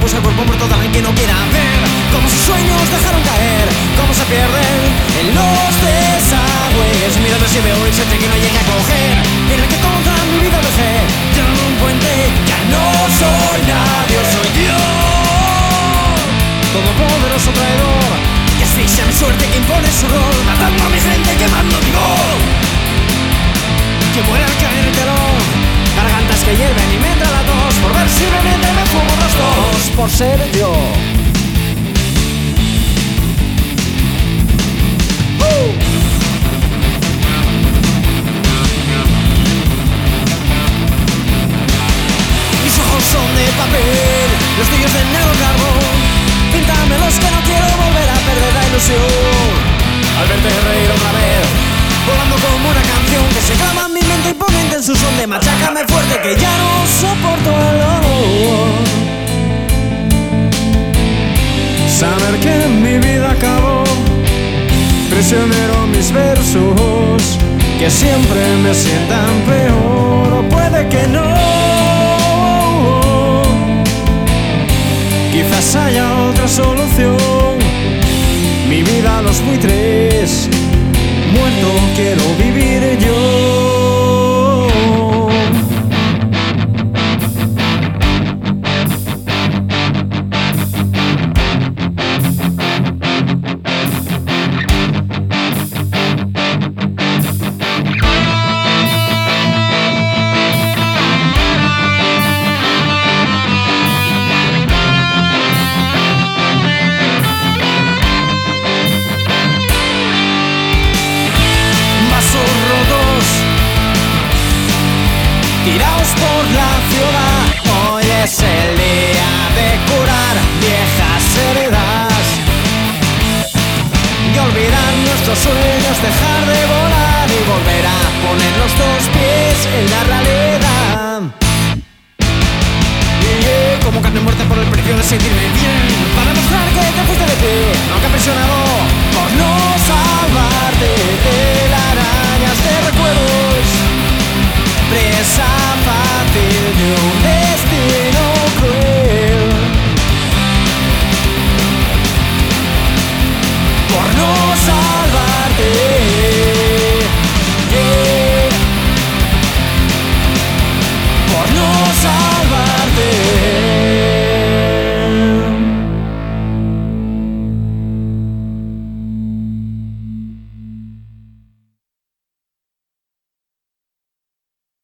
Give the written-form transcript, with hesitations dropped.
busca el cuerpo muerto de alguien que no quiera ver cómo sus sueños dejaron caer, cómo se pierden en los desagües. Mirando si veo un horizonte que no llegue a coger, en el que toda mi vida dejé. Ya en un puente, ya no soy nadie, soy Dios, todopoderoso traidor, que asfixia mi suerte, que impone su rol, matando a mi gente, quemando mi voz, que muere al caer el telón. Gargantas que hierven y me entra la tos, por ver si realmente me fumo los dos, por ser yo. Mis ojos son de papel, los tuyos de negro carbón. Píntame los que no quiero volver a perder la ilusión. Al verte reír otra vez, volando como una canción que se clama en mi mente imponente en su son de machácame fuerte, que ya no soporto el dolor. Saber que mi vida acabó, prisionero mis versos, que siempre me sientan peor, o puede que no. Quizás haya otra solución. Mi vida, los buitres, muerto quiero vivir yo. Tiraos por la ciudad, hoy es el día de curar viejas heridas y olvidar nuestros sueños, dejar de volar y volver a poner los dos pies en la realidad. Como carne muerta por el precio de sentirme